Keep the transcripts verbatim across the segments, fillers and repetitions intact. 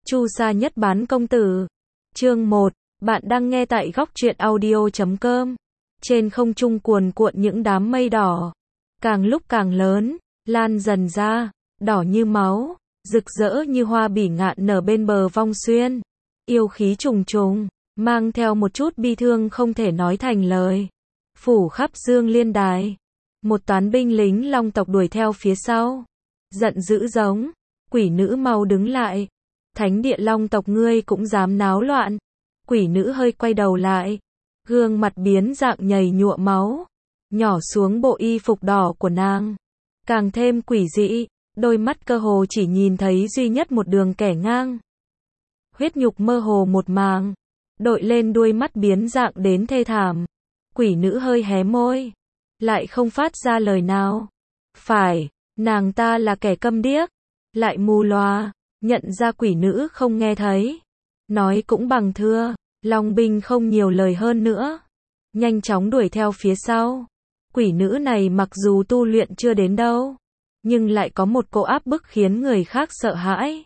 Chu Sa Nhất Bán Công Tử. Chương một, bạn đang nghe tại góc truyện audio chấm com. Trên không trung cuồn cuộn những đám mây đỏ, càng lúc càng lớn, lan dần ra, đỏ như máu, rực rỡ như hoa bỉ ngạn nở bên bờ Vong Xuyên. Yêu khí trùng trùng, mang theo một chút bi thương không thể nói thành lời, phủ khắp Dương Liên Đài. Một toán binh lính Long tộc đuổi theo phía sau, giận dữ giống, quỷ nữ mau đứng lại. Thánh địa Long tộc ngươi cũng dám náo loạn. Quỷ nữ hơi quay đầu lại, gương mặt biến dạng nhầy nhụa máu, nhỏ xuống bộ y phục đỏ của nàng, càng thêm quỷ dị, đôi mắt cơ hồ chỉ nhìn thấy duy nhất một đường kẻ ngang. Huyết nhục mơ hồ một màng, đội lên đuôi mắt biến dạng đến thê thảm. Quỷ nữ hơi hé môi, lại không phát ra lời nào. Phải, nàng ta là kẻ câm điếc, lại mù loa, nhận ra quỷ nữ không nghe thấy. Nói cũng bằng thưa, Long binh không nhiều lời hơn nữa, nhanh chóng đuổi theo phía sau. Quỷ nữ này mặc dù tu luyện chưa đến đâu, nhưng lại có một cỗ áp bức khiến người khác sợ hãi.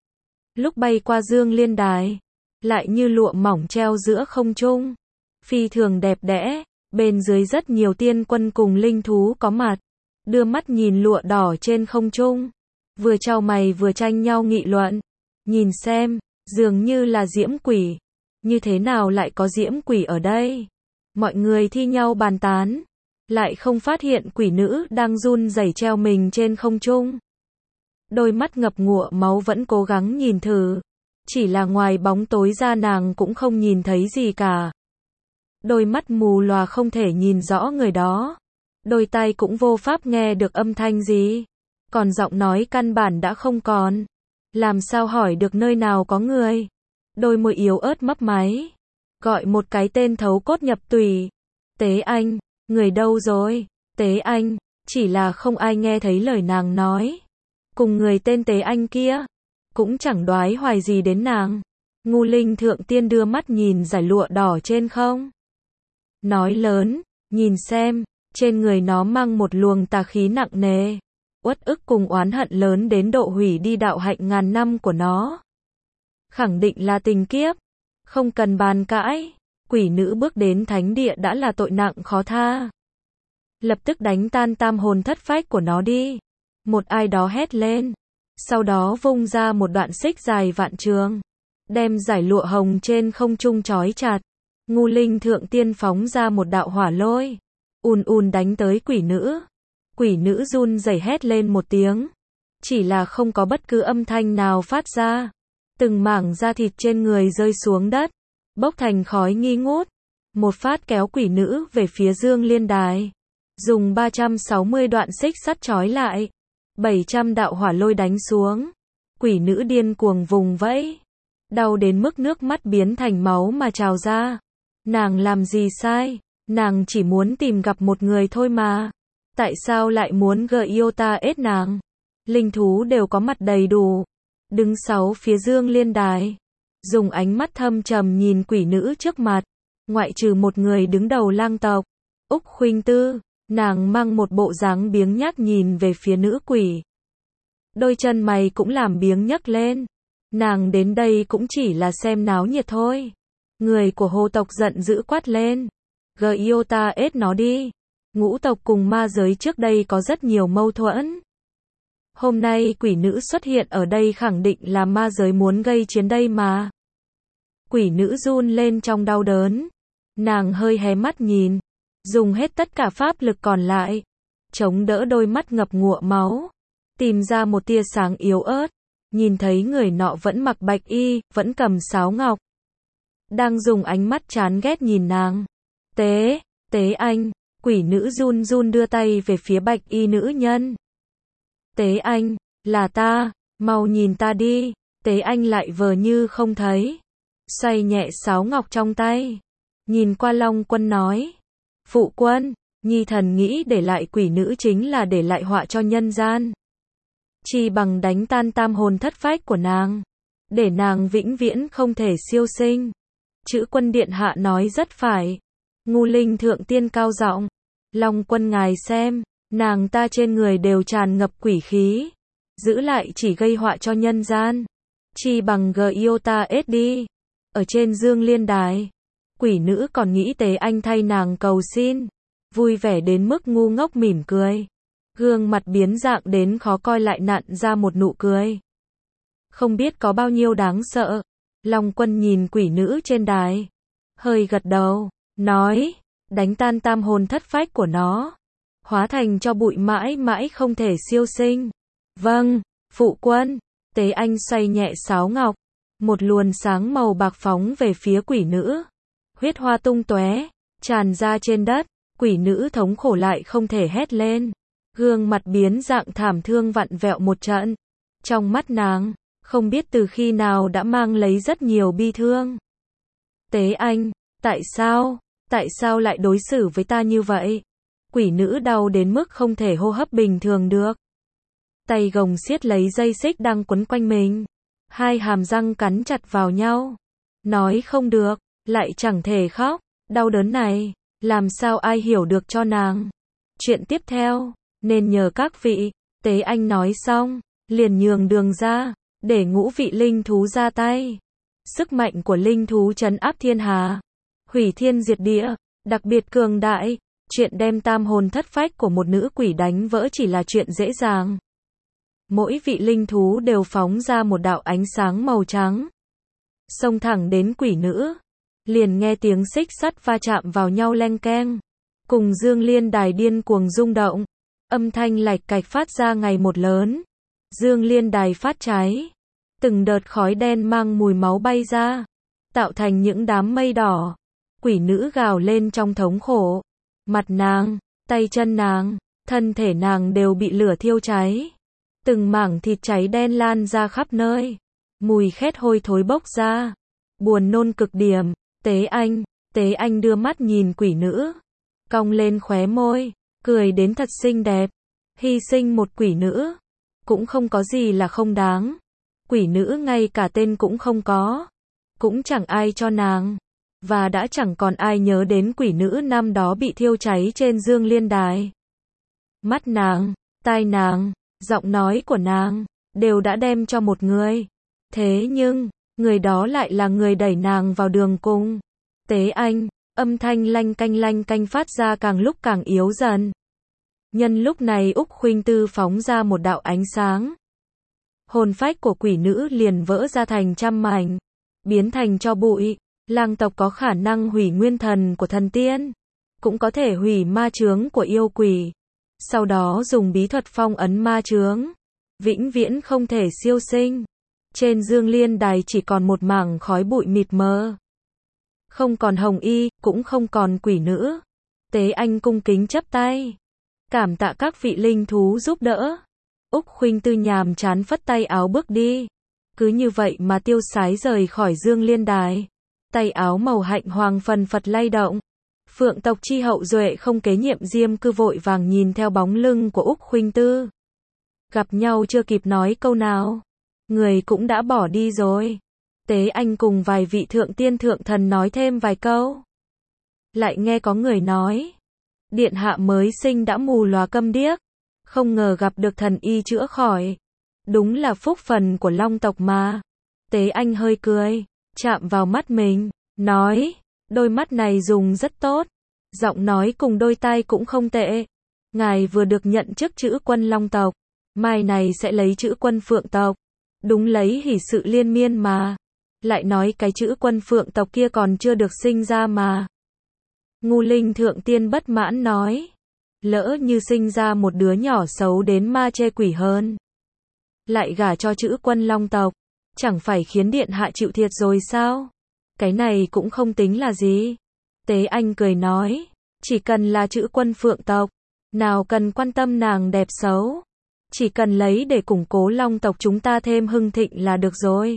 Lúc bay qua Dương Liên Đài, lại như lụa mỏng treo giữa không trung, phi thường đẹp đẽ. Bên dưới rất nhiều tiên quân cùng linh thú có mặt, đưa mắt nhìn lụa đỏ trên không trung, vừa chau mày vừa tranh nhau nghị luận. Nhìn xem, dường như là diễm quỷ, như thế nào lại có diễm quỷ ở đây? Mọi người thi nhau bàn tán, lại không phát hiện quỷ nữ đang run rẩy treo mình trên không trung. Đôi mắt ngập ngụa máu vẫn cố gắng nhìn thử, chỉ là ngoài bóng tối ra nàng cũng không nhìn thấy gì cả. Đôi mắt mù lòa không thể nhìn rõ người đó, đôi tai cũng vô pháp nghe được âm thanh gì, còn giọng nói căn bản đã không còn, làm sao hỏi được nơi nào có người. Đôi môi yếu ớt mấp máy, gọi một cái tên thấu cốt nhập tủy. Tế Anh, người đâu rồi? Tế Anh, chỉ là không ai nghe thấy lời nàng nói. Cùng người tên Tế Anh kia, cũng chẳng đoái hoài gì đến nàng. Ngu Linh Thượng Tiên đưa mắt nhìn dải lụa đỏ trên không, nói lớn, nhìn xem, trên người nó mang một luồng tà khí nặng nề, uất ức cùng oán hận lớn đến độ hủy đi đạo hạnh ngàn năm của nó. Khẳng định là tình kiếp, không cần bàn cãi, quỷ nữ bước đến thánh địa đã là tội nặng khó tha. Lập tức đánh tan tam hồn thất phách của nó đi. Một ai đó hét lên, sau đó vung ra một đoạn xích dài vạn trường, đem dải lụa hồng trên không trung trói chặt. Ngu Linh Thượng Tiên phóng ra một đạo hỏa lôi, ùn ùn đánh tới quỷ nữ. Quỷ nữ run rẩy hét lên một tiếng, chỉ là không có bất cứ âm thanh nào phát ra. Từng mảng da thịt trên người rơi xuống đất, bốc thành khói nghi ngút. Một phát kéo quỷ nữ về phía Dương Liên Đài, dùng ba trăm sáu mươi đoạn xích sắt trói lại, bảy trăm đạo hỏa lôi đánh xuống. Quỷ nữ điên cuồng vùng vẫy, đau đến mức nước mắt biến thành máu mà trào ra. Nàng làm gì sai? Nàng chỉ muốn tìm gặp một người thôi mà. Tại sao lại muốn gợi yêu ta ết nàng? Linh thú đều có mặt đầy đủ, đứng sáu phía Dương Liên Đài, dùng ánh mắt thâm trầm nhìn quỷ nữ trước mặt. Ngoại trừ một người đứng đầu lang tộc, Úc Khuynh Tư, nàng mang một bộ dáng biếng nhác nhìn về phía nữ quỷ. Đôi chân mày cũng làm biếng nhấc lên. Nàng đến đây cũng chỉ là xem náo nhiệt thôi. Người của Hồ tộc giận dữ quát lên, gợi yêu ta ết nó đi. Ngũ tộc cùng ma giới trước đây có rất nhiều mâu thuẫn. Hôm nay quỷ nữ xuất hiện ở đây khẳng định là ma giới muốn gây chiến đây mà. Quỷ nữ run lên trong đau đớn, nàng hơi hé mắt nhìn, dùng hết tất cả pháp lực còn lại, chống đỡ đôi mắt ngập ngụa máu, tìm ra một tia sáng yếu ớt, nhìn thấy người nọ vẫn mặc bạch y, vẫn cầm sáo ngọc, đang dùng ánh mắt chán ghét nhìn nàng. Tế, Tế Anh. Quỷ nữ run run đưa tay về phía bạch y nữ nhân. Tế Anh, là ta, mau nhìn ta đi. Tế Anh lại vờ như không thấy, xoay nhẹ sáo ngọc trong tay, nhìn qua Long Quân nói, phụ quân, nhi thần nghĩ để lại quỷ nữ chính là để lại họa cho nhân gian. Chỉ bằng đánh tan tam hồn thất phách của nàng, để nàng vĩnh viễn không thể siêu sinh. Chữ quân điện hạ nói rất phải. Ngu Linh Thượng Tiên cao giọng, Long Quân ngài xem, nàng ta trên người đều tràn ngập quỷ khí, giữ lại chỉ gây họa cho nhân gian. chi bằng G iota S đi. Ở trên Dương Liên Đài, quỷ nữ còn nghĩ Tế Anh thay nàng cầu xin, vui vẻ đến mức ngu ngốc mỉm cười. Gương mặt biến dạng đến khó coi lại nặn ra một nụ cười. Không biết có bao nhiêu đáng sợ. Long Quân nhìn quỷ nữ trên đài, hơi gật đầu, nói, đánh tan tam hồn thất phách của nó, hóa thành cho bụi mãi mãi không thể siêu sinh. Vâng, phụ quân. Tế Anh xoay nhẹ sáo ngọc, một luồn sáng màu bạc phóng về phía quỷ nữ. Huyết hoa tung tóe, tràn ra trên đất, quỷ nữ thống khổ lại không thể hét lên. Gương mặt biến dạng thảm thương vặn vẹo một trận. Trong mắt nàng, không biết từ khi nào đã mang lấy rất nhiều bi thương. Tế Anh, tại sao, tại sao lại đối xử với ta như vậy? Quỷ nữ đau đến mức không thể hô hấp bình thường được. Tay gồng siết lấy dây xích đang quấn quanh mình. Hai hàm răng cắn chặt vào nhau. Nói không được, lại chẳng thể khóc. Đau đớn này, làm sao ai hiểu được cho nàng. Chuyện tiếp theo, nên nhờ các vị. Tế Anh nói xong, liền nhường đường ra, để ngũ vị linh thú ra tay. Sức mạnh của linh thú trấn áp thiên hà, hủy thiên diệt địa, đặc biệt cường đại. Chuyện đem tam hồn thất phách của một nữ quỷ đánh vỡ chỉ là chuyện dễ dàng. Mỗi vị linh thú đều phóng ra một đạo ánh sáng màu trắng, xông thẳng đến quỷ nữ. Liền nghe tiếng xích sắt va chạm vào nhau leng keng, cùng Dương Liên Đài điên cuồng rung động, âm thanh lạch cạch phát ra ngày một lớn. Dương Liên Đài phát cháy, từng đợt khói đen mang mùi máu bay ra, tạo thành những đám mây đỏ. Quỷ nữ gào lên trong thống khổ, mặt nàng, tay chân nàng, thân thể nàng đều bị lửa thiêu cháy. Từng mảng thịt cháy đen lan ra khắp nơi, mùi khét hôi thối bốc ra, buồn nôn cực điểm. Tế Anh, Tế Anh đưa mắt nhìn quỷ nữ, cong lên khóe môi, cười đến thật xinh đẹp. Hy sinh một quỷ nữ, cũng không có gì là không đáng. Quỷ nữ ngay cả tên cũng không có, cũng chẳng ai cho nàng, và đã chẳng còn ai nhớ đến quỷ nữ năm đó bị thiêu cháy trên Dương Liên Đài. Mắt nàng, tai nàng, giọng nói của nàng, đều đã đem cho một người. Thế nhưng, người đó lại là người đẩy nàng vào đường cùng. Tế Anh, âm thanh lanh canh lanh canh phát ra càng lúc càng yếu dần. Nhân lúc này Úc Khuynh Tư phóng ra một đạo ánh sáng. Hồn phách của quỷ nữ liền vỡ ra thành trăm mảnh, biến thành tro bụi. Lang tộc có khả năng hủy nguyên thần của thần tiên, cũng có thể hủy ma chướng của yêu quỷ. Sau đó dùng bí thuật phong ấn ma chướng, vĩnh viễn không thể siêu sinh. Trên Dương Liên Đài chỉ còn một mảng khói bụi mịt mờ. Không còn hồng y, cũng không còn quỷ nữ. Tế Anh cung kính chắp tay, cảm tạ các vị linh thú giúp đỡ. Úc Khuynh Tư nhàm chán phất tay áo bước đi. Cứ như vậy mà tiêu sái rời khỏi Dương Liên Đài. Tay áo màu hạnh hoàng phần phật lay động. Phượng tộc chi hậu duệ không kế nhiệm Diêm Cư vội vàng nhìn theo bóng lưng của Úc Khuynh Tư. Gặp nhau chưa kịp nói câu nào, người cũng đã bỏ đi rồi. Tế Anh cùng vài vị thượng tiên thượng thần nói thêm vài câu. Lại nghe có người nói, điện hạ mới sinh đã mù lòa câm điếc, không ngờ gặp được thần y chữa khỏi. Đúng là phúc phần của Long tộc mà. Tế Anh hơi cười, chạm vào mắt mình, nói, đôi mắt này dùng rất tốt, giọng nói cùng đôi tai cũng không tệ. Ngài vừa được nhận chức chữ quân Long tộc, mai này sẽ lấy chữ quân Phượng tộc. Đúng lấy hỷ sự liên miên mà. Lại nói cái chữ quân Phượng tộc kia còn chưa được sinh ra mà. Ngu Linh thượng tiên bất mãn nói, lỡ như sinh ra một đứa nhỏ xấu đến ma chê quỷ hơn, lại gả cho chữ quân Long tộc, chẳng phải khiến điện hạ chịu thiệt rồi sao? Cái này cũng không tính là gì. Tế Anh cười nói, chỉ cần là chữ quân Phượng tộc, nào cần quan tâm nàng đẹp xấu, chỉ cần lấy để củng cố Long tộc chúng ta thêm hưng thịnh là được rồi.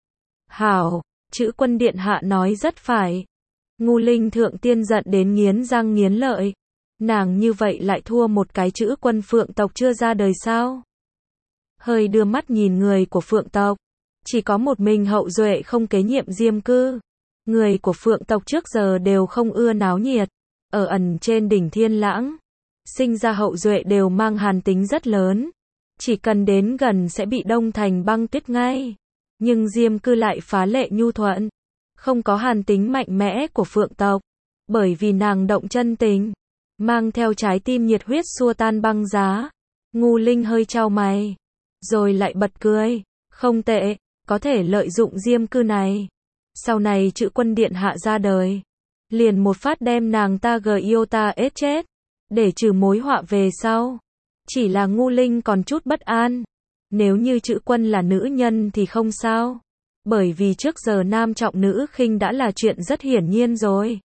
Hảo, chữ quân điện hạ nói rất phải. Ngu Linh thượng tiên giận đến nghiến răng nghiến lợi. Nàng như vậy lại thua một cái chữ quân Phượng tộc chưa ra đời sao? Hơi đưa mắt nhìn người của Phượng tộc, chỉ có một mình hậu duệ không kế nhiệm Diêm Cư. Người của Phượng tộc trước giờ đều không ưa náo nhiệt, ở ẩn trên đỉnh Thiên Lãng, sinh ra hậu duệ đều mang hàn tính rất lớn, chỉ cần đến gần sẽ bị đông thành băng tuyết ngay. Nhưng Diêm Cư lại phá lệ nhu thuận, không có hàn tính mạnh mẽ của phượng tộc, bởi vì nàng động chân tình, mang theo trái tim nhiệt huyết xua tan băng giá. Ngu Linh hơi chau mày, rồi lại bật cười, không tệ, có thể lợi dụng Diêm Cư này. Sau này Chữ Quân điện hạ ra đời, liền một phát đem nàng ta Giota ết chết, để trừ mối họa về sau. Chỉ là Ngu Linh còn chút bất an, nếu như Chữ Quân là nữ nhân thì không sao, bởi vì trước giờ nam trọng nữ khinh đã là chuyện rất hiển nhiên rồi,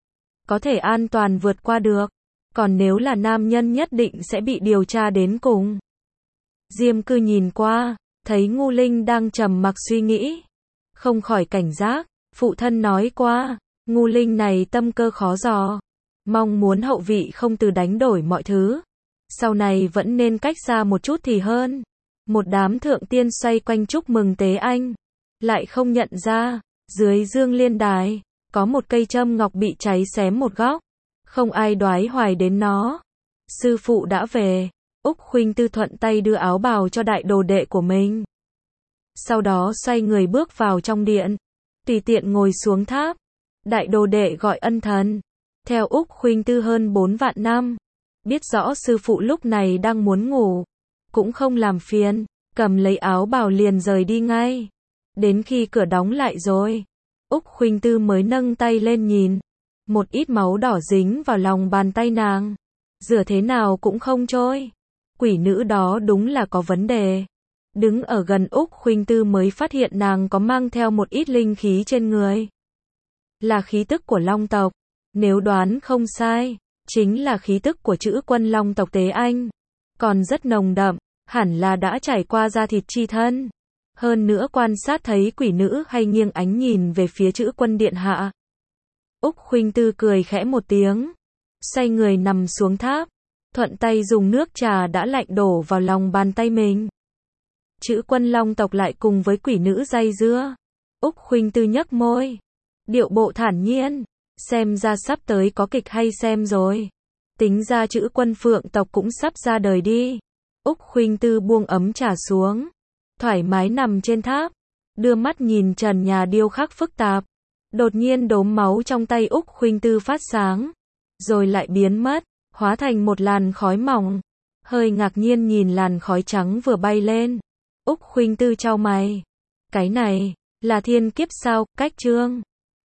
có thể an toàn vượt qua được, còn nếu là nam nhân nhất định sẽ bị điều tra đến cùng. Diêm Cư nhìn qua, thấy Ngu Linh đang trầm mặc suy nghĩ, không khỏi cảnh giác. Phụ thân nói qua, Ngu Linh này tâm cơ khó dò, mong muốn hậu vị không từ đánh đổi mọi thứ, sau này vẫn nên cách xa một chút thì hơn. Một đám thượng tiên xoay quanh chúc mừng tế anh, lại không nhận ra, dưới Dương Liên Đài, có một cây châm ngọc bị cháy xém một góc, không ai đoái hoài đến nó. Sư phụ đã về, Úc Khuynh Tư thuận tay đưa áo bào cho đại đồ đệ của mình. Sau đó xoay người bước vào trong điện, tùy tiện ngồi xuống tháp. Đại đồ đệ gọi ân thần, theo Úc Khuynh Tư hơn bốn vạn năm, biết rõ sư phụ lúc này đang muốn ngủ, cũng không làm phiền, cầm lấy áo bào liền rời đi ngay. Đến khi cửa đóng lại rồi, Úc Khuynh Tư mới nâng tay lên nhìn, một ít máu đỏ dính vào lòng bàn tay nàng, rửa thế nào cũng không trôi. Quỷ nữ đó đúng là có vấn đề. Đứng ở gần Úc Khuynh Tư mới phát hiện nàng có mang theo một ít linh khí trên người, là khí tức của Long tộc, nếu đoán không sai, chính là khí tức của Chữ Quân Long tộc tế anh, còn rất nồng đậm, hẳn là đã trải qua da thịt chi thân. Hơn nữa quan sát thấy quỷ nữ hay nghiêng ánh nhìn về phía Chữ Quân điện hạ. Úc Khuynh Tư cười khẽ một tiếng, xoay người nằm xuống tháp, thuận tay dùng nước trà đã lạnh đổ vào lòng bàn tay mình. Chữ Quân Long tộc lại cùng với quỷ nữ dây dưa. Úc Khuynh Tư nhếch môi, điệu bộ thản nhiên, xem ra sắp tới có kịch hay xem rồi. Tính ra Chữ Quân Phượng tộc cũng sắp ra đời đi. Úc Khuynh Tư buông ấm trà xuống, thoải mái nằm trên tháp, đưa mắt nhìn trần nhà điêu khắc phức tạp. Đột nhiên đốm máu trong tay Úc Khuynh Tư phát sáng, rồi lại biến mất, hóa thành một làn khói mỏng. Hơi ngạc nhiên nhìn làn khói trắng vừa bay lên, Úc Khuynh Tư chau mày. Cái này, là thiên kiếp sao? Cách chương